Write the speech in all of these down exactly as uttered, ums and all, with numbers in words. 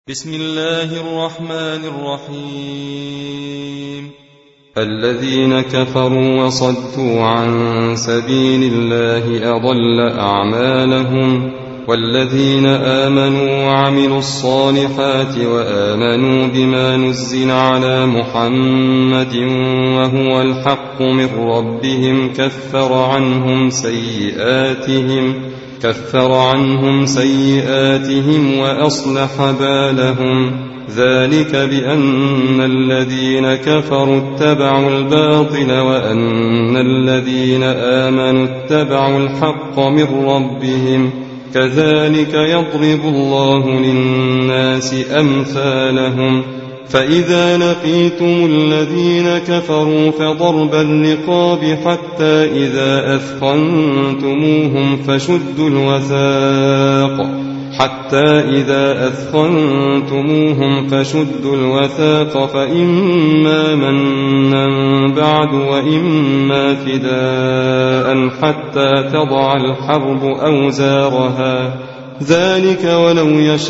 بسم الله الرحمن الرحيم. الذين كفروا وصدوا عن سبيل الله أضل أعمالهم، والذين آمنوا وعملوا الصالحات وآمنوا بما نزل على محمد وهو الحق من ربهم كفر عنهم سيئاتهم كفر عنهم سيئاتهم وأصلح بالهم. ذلك بأن الذين كفروا اتبعوا الباطل وأن الذين آمنوا اتبعوا الحق من ربهم. كذلك يضرب الله للناس أمثالهم. فإذا لقيتم الذين كفروا فضرب الرقاب حتى إذا أثخنتموهم فشدوا الوثاق حتى إذا أثخنتموهم فشدوا الوثاق فإما منا بعد وإما فداء حتى تضع الحرب أوزارها. ذلك ولو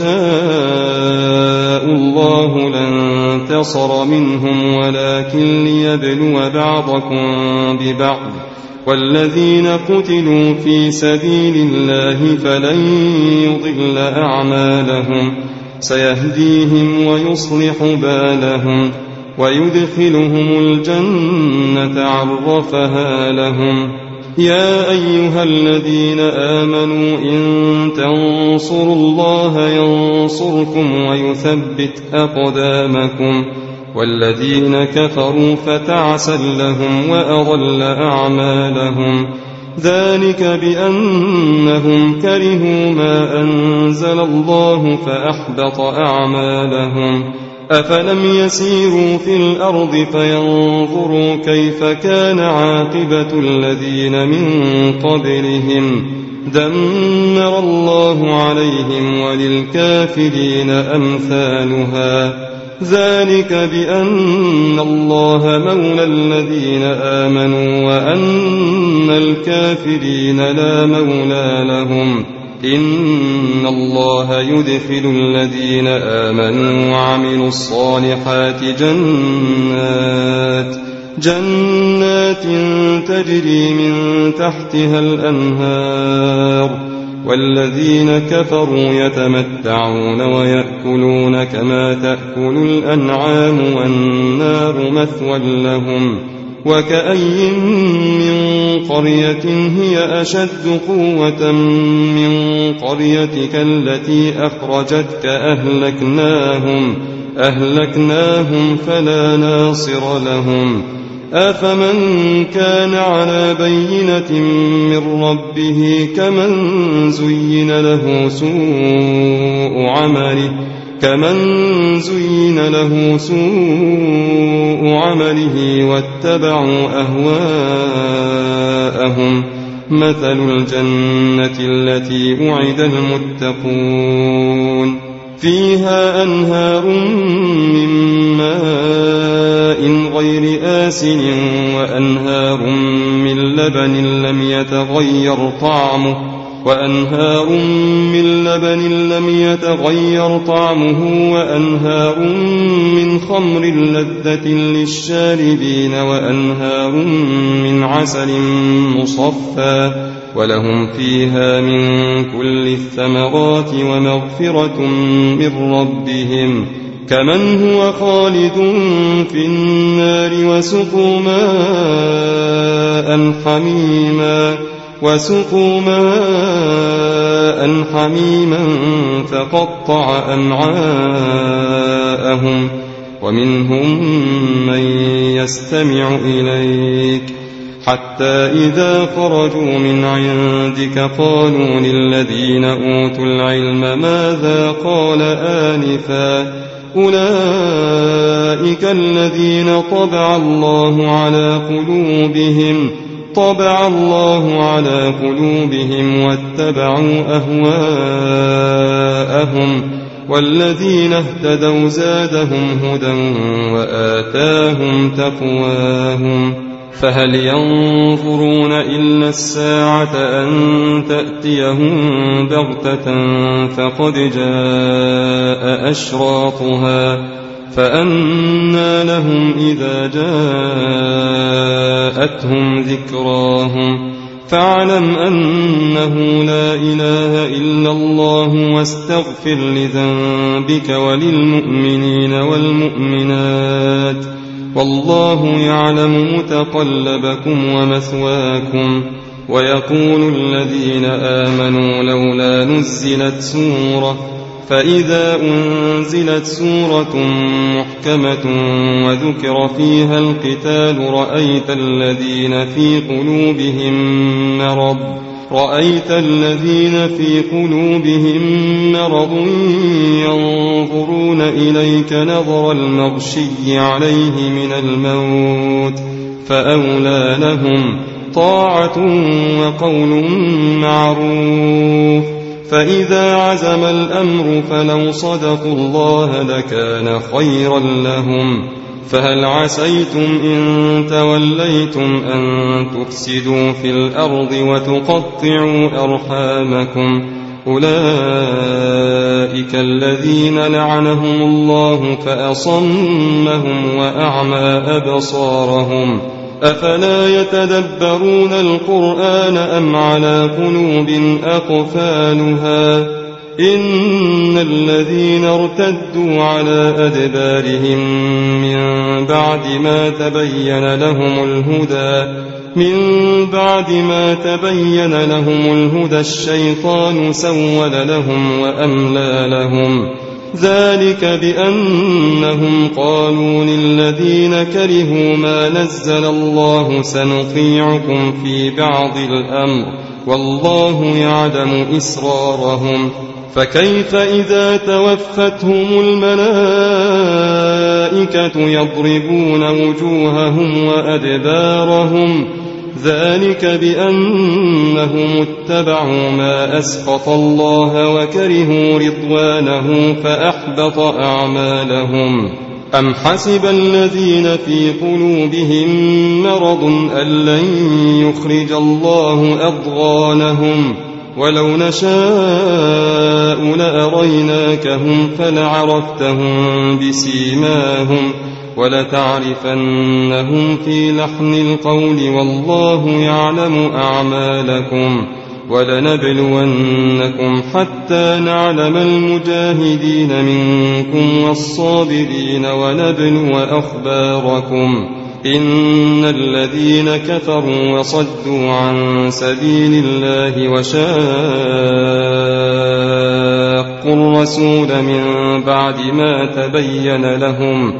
يشاء الله لانتصر منهم ولكن ليبلو بعضكم ببعض. والذين قتلوا في سبيل الله فلن يضل أعمالهم. سيهديهم ويصلح بالهم ويدخلهم الجنة عرفها لهم. يا أيها الذين آمنوا إن تنصروا الله ينصركم ويثبت أقدامكم. والذين كفروا فتعسا لهم وأضل أعمالهم. ذلك بأنهم كرهوا ما أنزل الله فأحبط أعمالهم. أفلم يسيروا في الأرض فينظروا كيف كان عاقبة الذين من قبلهم. دمر الله عليهم وللكافرين أمثالها. ذلك بأن الله مولى الذين آمنوا وأن الكافرين لا مولى لهم. إن الله يدخل الذين آمنوا وعملوا الصالحات جنات جنات تجري من تحتها الأنهار. والذين كفروا يتمتعون ويأكلون كما تأكل الأنعام والنار مثوى لهم. وكأي من قرية هي أشد قوة من قريتك التي أخرجتك أهلكناهم أهلكناهم فلا ناصر لهم. أفمن كان على بينة من ربه كمن زين له سوء عمله كمن زين له سوء عمله واتبعوا أهواءهم. مثل الجنة التي وعد المتقون فيها أنهار من ماء غير آسن وأنهار من لبن لم يتغير طعمه وأنهار من لبن لم يتغير طعمه وأنهار من خمر لذة للشاربين وأنهار من عسل مصفى ولهم فيها من كل الثمرات ومغفرة من ربهم. كمن هو خالد في النار وسقوا ماء حميما وسقوا ماء حميما فقطع أمعاءهم. ومنهم من يستمع إليك حتى إذا خرجوا من عندك قالوا للذين أوتوا العلم ماذا قال آنفا. أولئك الذين طبع الله على قلوبهم طبع الله على قلوبهم واتبعوا أهواءهم. والذين اهتدوا زادهم هدى وآتاهم تقواهم. فهل ينظرون إلا الساعة أن تأتيهم بغتة فقد جاء أشراطها فأنى لهم إذا جاءتهم ذكراهم فاعلم أنه لا إله إلا الله واستغفر لذنبك وللمؤمنين والمؤمنات والله يعلم متقلبكم ومثواكم. ويقول الذين آمنوا لولا نزلت سورة فإذا أنزلت سورة محكمة وذكر فيها القتال رأيت الذين في قلوبهم مرض رأيت الذين في قلوبهم مرض ينظرون إليك نظر المغشي عليه من الموت فأولى لهم طاعة وقول معروف. فإذا عزم الأمر فلو صدقوا الله لكان خيرا لهم. فهل عسيتم إن توليتم أن تفسدوا في الأرض وتقطعوا أرحامكم أولئك الذين لعنهم الله فأصمهم وأعمى أبصارهم أفلا يتدبرون القرآن أم على قلوب أقفالها إن الذين ارتدوا على أدبارهم من بعد ما تبين لهم الهدى من بعد ما تبين لهم الهدى الشيطان سول لهم وأملى لهم ذلك بأنهم قالوا للذين كرهوا ما نزل الله سنطيعكم في بعض الأمر والله يعلم إسرارهم فكيف إذا توفتهم الملائكة يضربون وجوههم وأدبارهم ذلك بأنهم اتبعوا ما أسخط الله وكرهوا رضوانه فأحبط أعمالهم. أم حسب الذين في قلوبهم مرض أن لن يخرج الله أضغانهم ولو نشاء لأريناكهم فلعرفتهم بسيماهم ولتعرفنهم في لحن القول والله يعلم أعمالكم ولنبلونكم حتى نعلم المجاهدين منكم والصابرين ونبلو أخباركم إن الذين كفروا وصدوا عن سبيل الله وشاقوا الرسول من بعد ما تبين لهم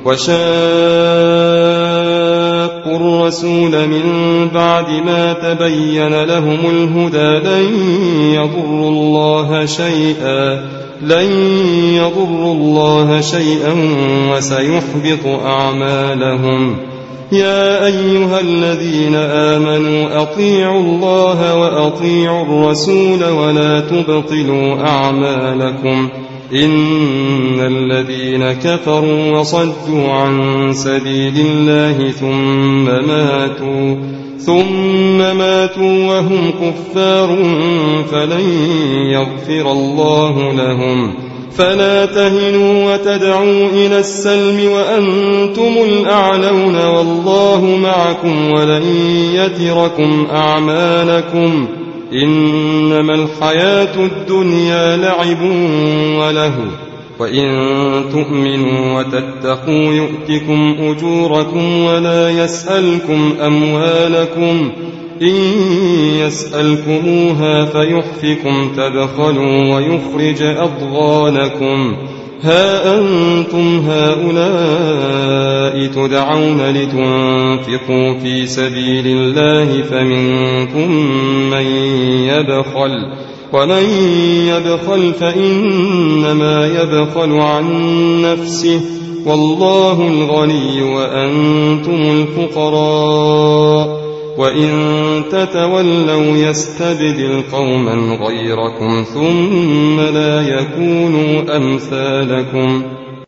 وشاقوا الرسول من بعد ما تبين لهم الهدى لن يضروا الله شيئا لن يضروا الله شيئا وسيحبط أعمالهم. يا أيها الذين آمنوا أطيعوا الله وأطيعوا الرسول ولا تبطلوا أعمالكم إن الذين كفروا وصدوا عن سبيل الله ثم ماتوا ثم ماتوا وهم كفار فلن يغفر الله لهم. فلا تهنوا وتدعوا إلى السلم وأنتم الأعلون والله معكم ولن يتركم أعمالكم إنما الحياة الدنيا لعب وله وإن تؤمنوا وتتقوا يؤتكم أجوركم ولا يسألكم أموالكم إن يسألكموها فيحفكم تبخلوا ويخرج أضغانكم. ها أنتم هؤلاء تدعون لتنفقوا في سبيل الله فمنكم من يبخل ومن يبخل فإنما يبخل عن نفسه والله الغني وأنتم الفقراء وإن تتولوا يستبدل قوما غيركم ثم لا يكونوا أمثالكم.